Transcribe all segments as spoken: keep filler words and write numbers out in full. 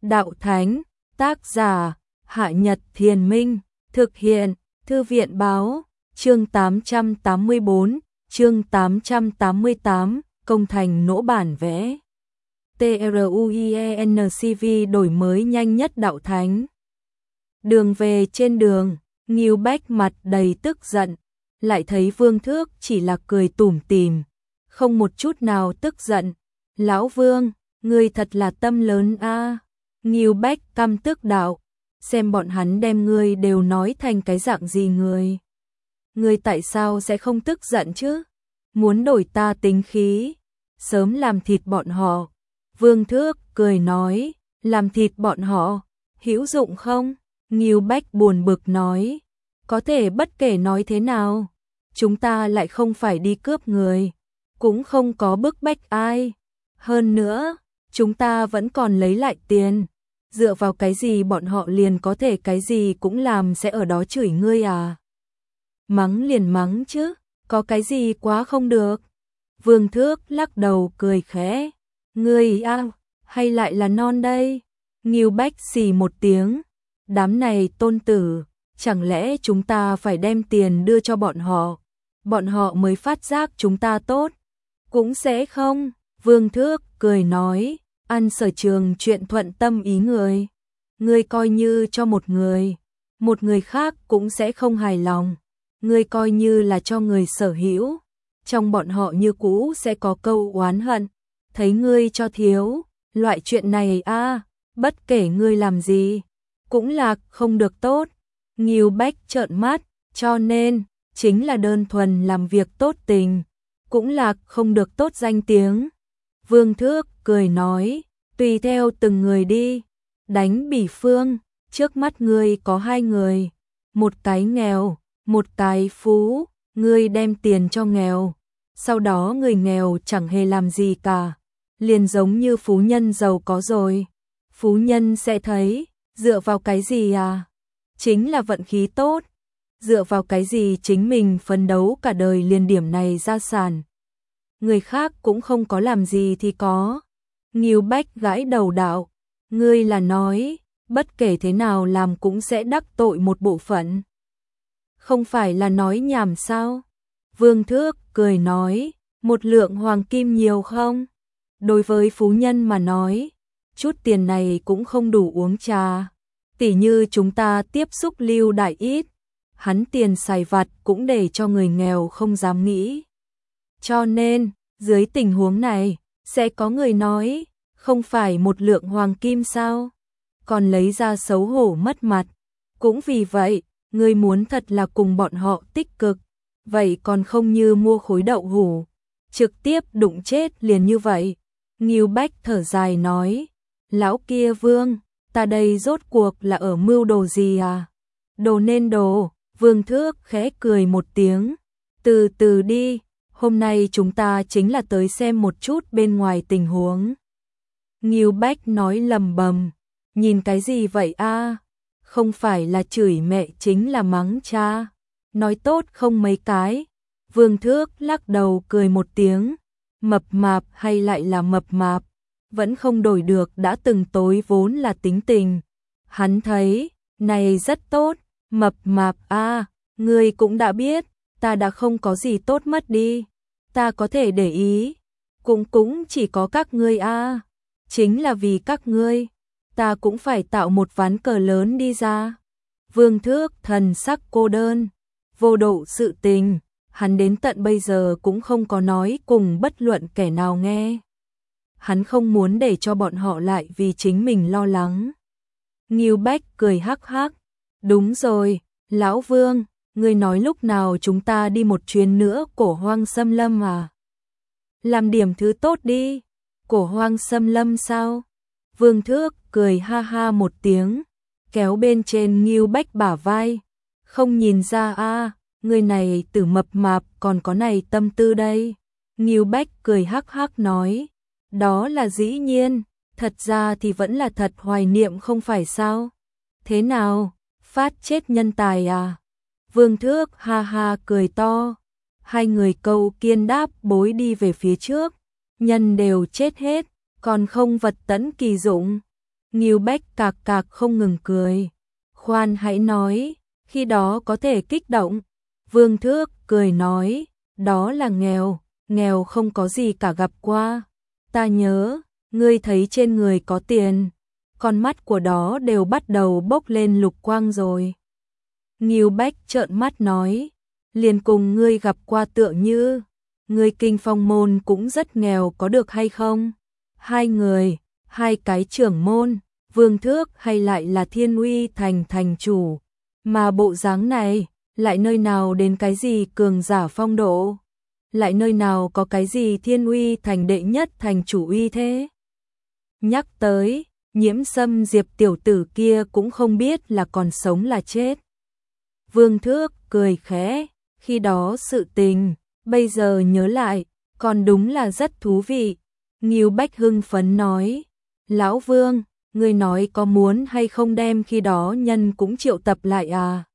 Đạo Thánh, tác giả, Hạ Nhật Thiền Minh, thực hiện, Thư viện Báo, chương tám trăm tám mươi bốn, chương tám trăm tám mươi tám, công thành nỗ bản vẽ. TRUIENCV đổi mới nhanh nhất Đạo Thánh. Đường về trên đường, Ngưu Bách mặt đầy tức giận, lại thấy Vương Thước chỉ là cười tủm tỉm, không một chút nào tức giận. Lão Vương, ngươi thật là tâm lớn a. À. Ngưu Bách căm tức đạo, xem bọn hắn đem ngươi đều nói thành cái dạng gì người. Ngươi tại sao sẽ không tức giận chứ? Muốn đổi ta tính khí, sớm làm thịt bọn họ. Vương Thước cười nói, làm thịt bọn họ, hữu dụng không? Ngưu Bách buồn bực nói, có thể bất kể nói thế nào, chúng ta lại không phải đi cướp người, cũng không có bức bách ai. Hơn nữa, chúng ta vẫn còn lấy lại tiền, dựa vào cái gì bọn họ liền có thể cái gì cũng làm sẽ ở đó chửi ngươi à? Mắng liền mắng chứ, có cái gì quá không được. Vương Thước lắc đầu cười khẽ, ngươi a, hay lại là non đây? Ngưu Bách xì một tiếng, đám này tôn tử, chẳng lẽ chúng ta phải đem tiền đưa cho bọn họ, bọn họ mới phát giác chúng ta tốt? Cũng sẽ không. Vương Thước cười nói, ăn sở trường chuyện thuận tâm ý người. Ngươi coi như cho một người, một người khác cũng sẽ không hài lòng. Ngươi coi như là cho người sở hữu, trong bọn họ như cũ sẽ có câu oán hận. Thấy ngươi cho thiếu, loại chuyện này a, à, bất kể ngươi làm gì, cũng là không được tốt. Ngưu Bách trợn mắt, cho nên, chính là đơn thuần làm việc tốt tình, cũng là không được tốt danh tiếng. Vương Thước cười nói, tùy theo từng người đi. Đánh bỉ phương, trước mắt ngươi có hai người, một cái nghèo, một cái phú, ngươi đem tiền cho nghèo, sau đó người nghèo chẳng hề làm gì cả, liền giống như phú nhân giàu có rồi. Phú nhân sẽ thấy, dựa vào cái gì à? Chính là vận khí tốt, dựa vào cái gì chính mình phấn đấu cả đời liền điểm này gia sản. Người khác cũng không có làm gì thì có. Ngưu Bách gãi đầu đạo, ngươi là nói, bất kể thế nào làm cũng sẽ đắc tội một bộ phận. Không phải là nói nhảm sao? Vương Thước cười nói, một lượng hoàng kim nhiều không? Đối với phú nhân mà nói, chút tiền này cũng không đủ uống trà. Tỉ như chúng ta tiếp xúc Lưu Đại ít, hắn tiền xài vặt cũng để cho người nghèo không dám nghĩ. Cho nên, dưới tình huống này, sẽ có người nói, không phải một lượng hoàng kim sao? Còn lấy ra xấu hổ mất mặt. Cũng vì vậy, ngươi muốn thật là cùng bọn họ tích cực, vậy còn không như mua khối đậu hũ, trực tiếp đụng chết liền như vậy. Ngưu Bách thở dài nói, lão kia Vương, ta đây rốt cuộc là ở mưu đồ gì à? Đồ nên đồ. Vương Thước khẽ cười một tiếng, từ từ đi, hôm nay chúng ta chính là tới xem một chút bên ngoài tình huống. Ngưu Bách nói lầm bầm, nhìn cái gì vậy a? À? Không phải là chửi mẹ chính là mắng cha, nói tốt không mấy cái. Vương Thước lắc đầu cười một tiếng, mập mạp hay lại là mập mạp, vẫn không đổi được đã từng tối vốn là tính tình. Hắn thấy, này rất tốt, mập mạp a, à, ngươi cũng đã biết, ta đã không có gì tốt mất đi, ta có thể để ý, cũng cũng chỉ có các ngươi a, à. Chính là vì các ngươi, ta cũng phải tạo một ván cờ lớn đi ra. Vương Thước thần sắc cô đơn, vô độ sự tình, hắn đến tận bây giờ cũng không có nói cùng bất luận kẻ nào nghe. Hắn không muốn để cho bọn họ lại vì chính mình lo lắng. Ngưu Bách cười hắc hắc, đúng rồi, lão Vương, ngươi nói lúc nào chúng ta đi một chuyến nữa Cổ Hoang Xâm Lâm à? Làm điểm thứ tốt đi. Cổ Hoang Xâm Lâm sao? Vương Thước cười ha ha một tiếng, kéo bên trên Ngưu Bách bả vai, không nhìn ra a, à, người này tử mập mạp còn có này tâm tư đây. Ngưu Bách cười hắc hắc nói, đó là dĩ nhiên, thật ra thì vẫn là thật hoài niệm không phải sao? Thế nào, phát chết nhân tài à? Vương Thước ha ha cười to, hai người câu kiên đáp bối đi về phía trước, nhân đều chết hết, còn không vật tẫn kỳ dụng. Ngưu Bách cạc cạc không ngừng cười. Khoan hãy nói, khi đó có thể kích động. Vương Thước cười nói, đó là nghèo, nghèo không có gì cả gặp qua. Ta nhớ, ngươi thấy trên người có tiền, con mắt của đó đều bắt đầu bốc lên lục quang rồi. Ngưu Bách trợn mắt nói, liền cùng ngươi gặp qua tựa như, ngươi Kinh Phong môn cũng rất nghèo có được hay không? Hai người, hai cái trưởng môn, Vương Thước hay lại là Thiên Uy thành thành chủ, mà bộ dáng này, lại nơi nào đến cái gì cường giả phong độ, lại nơi nào có cái gì Thiên Uy thành đệ nhất thành chủ uy thế. Nhắc tới, Nhiễm Sâm Diệp tiểu tử kia cũng không biết là còn sống là chết. Vương Thước cười khẽ, khi đó sự tình, bây giờ nhớ lại, còn đúng là rất thú vị. Ngưu Bách hưng phấn nói, Lão Vương, ngươi nói có muốn hay không đem khi đó nhân cũng triệu tập lại à?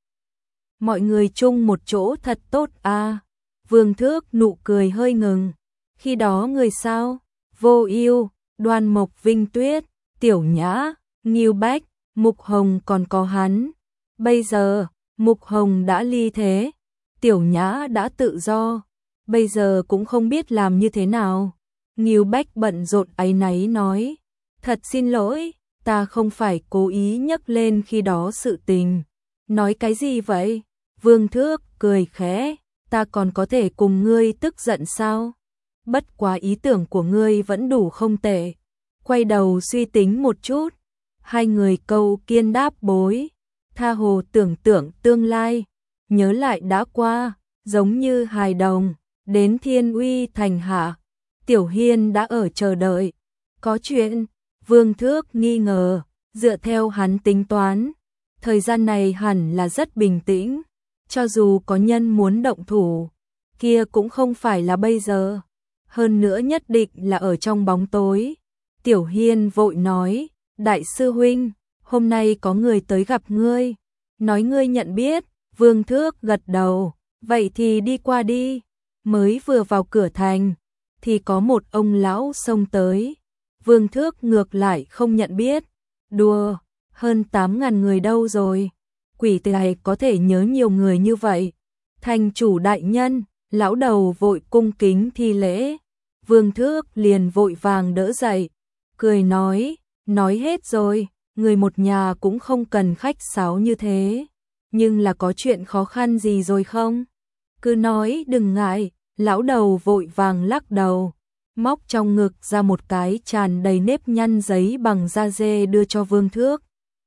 Mọi người chung một chỗ thật tốt à? Vương Thước nụ cười hơi ngừng, khi đó người sao? Vô Ưu, Đoan Mộc Vinh Tuyết, Tiểu Nhã, Ngưu Bách, Mục Hồng còn có hắn. Bây giờ, Mục Hồng đã ly thế, Tiểu Nhã đã tự do, bây giờ cũng không biết làm như thế nào. Ngưu Bách bận rộn áy náy nói, thật xin lỗi, ta không phải cố ý nhắc lên khi đó sự tình. Nói cái gì vậy? Vương Thước cười khẽ, ta còn có thể cùng ngươi tức giận sao? Bất quá ý tưởng của ngươi vẫn đủ không tệ. Quay đầu suy tính một chút, hai người câu kiên đáp bối, tha hồ tưởng tượng tương lai, nhớ lại đã qua, giống như hài đồng, đến Thiên Uy thành hạ, Tiểu Hiên đã ở chờ đợi. Có chuyện, Vương Thước nghi ngờ, dựa theo hắn tính toán, thời gian này hẳn là rất bình tĩnh, cho dù có nhân muốn động thủ, kia cũng không phải là bây giờ, hơn nữa nhất định là ở trong bóng tối. Tiểu Hiên vội nói, đại sư huynh, hôm nay có người tới gặp ngươi, nói ngươi nhận biết. Vương Thước gật đầu, vậy thì đi qua đi. Mới vừa vào cửa thành, thì có một ông lão xông tới. Vương Thước ngược lại không nhận biết. Đùa, hơn tám ngàn người đâu rồi? Quỷ tài có thể nhớ nhiều người như vậy. Thành chủ đại nhân, lão đầu vội cung kính thi lễ. Vương Thước liền vội vàng đỡ dậy, cười nói, nói hết rồi, người một nhà cũng không cần khách sáo như thế. Nhưng là có chuyện khó khăn gì rồi không? Cứ nói đừng ngại. Lão đầu vội vàng lắc đầu, móc trong ngực ra một cái tràn đầy nếp nhăn giấy bằng da dê đưa cho Vương Thước.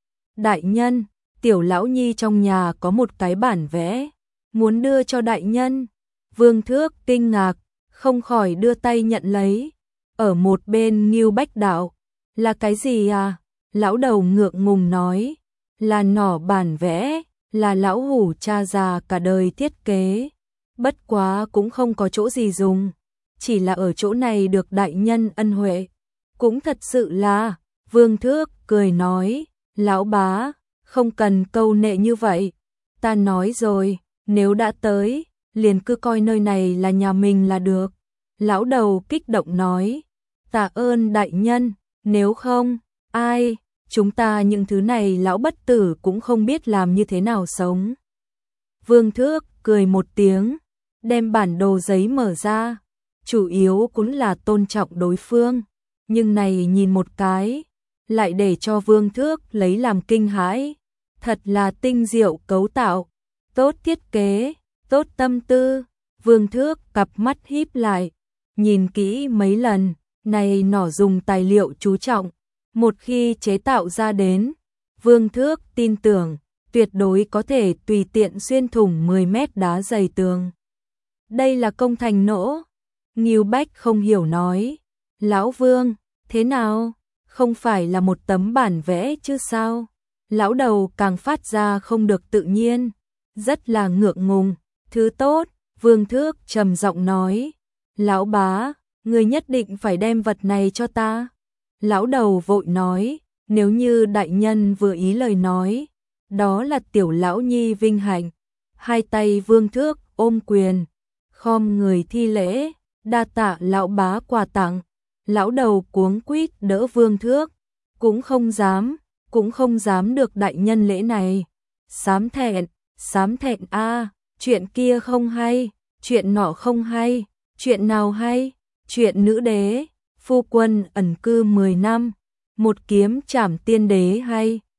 Đại nhân, tiểu lão nhi trong nhà có một cái bản vẽ, muốn đưa cho đại nhân. Vương Thước kinh ngạc, không khỏi đưa tay nhận lấy. Ở một bên Ngưu Bách đạo, là cái gì à? Lão đầu ngượng ngùng nói, là nỏ bản vẽ, là lão hủ cha già cả đời thiết kế. Bất quá cũng không có chỗ gì dùng, chỉ là ở chỗ này được đại nhân ân huệ. Cũng thật sự là, Vương Thước cười nói, lão bá, không cần câu nệ như vậy. Ta nói rồi, nếu đã tới, liền cứ coi nơi này là nhà mình là được. Lão đầu kích động nói, tạ ơn đại nhân, nếu không, ai, chúng ta những thứ này lão bất tử cũng không biết làm như thế nào sống. Vương Thước cười một tiếng, đem bản đồ giấy mở ra, chủ yếu cũng là tôn trọng đối phương, nhưng này nhìn một cái, lại để cho Vương Thước lấy làm kinh hãi, thật là tinh diệu cấu tạo, tốt thiết kế, tốt tâm tư. Vương Thước cặp mắt híp lại, nhìn kỹ mấy lần, này nỏ dùng tài liệu chú trọng, một khi chế tạo ra đến, Vương Thước tin tưởng, tuyệt đối có thể tùy tiện xuyên thủng mười mét đá dày tường. Đây là công thành nỗ. Ngưu Bách không hiểu nói, lão Vương, thế nào? Không phải là một tấm bản vẽ chứ sao? Lão đầu càng phát ra không được tự nhiên, rất là ngượng ngùng. Thứ tốt, Vương Thước trầm giọng nói, lão bá, người nhất định phải đem vật này cho ta. Lão đầu vội nói, nếu như đại nhân vừa ý lời nói, đó là tiểu lão nhi vinh hạnh. Hai tay Vương Thước ôm quyền, khom người thi lễ, đa tạ lão bá quà tặng. Lão đầu cuống quýt đỡ Vương Thước, cũng không dám, cũng không dám được đại nhân lễ này. Sám thẹn, sám thẹn a, chuyện kia không hay, chuyện nọ không hay, chuyện nào hay? Chuyện nữ đế, phu quân ẩn cư mười năm, một kiếm trảm tiên đế hay.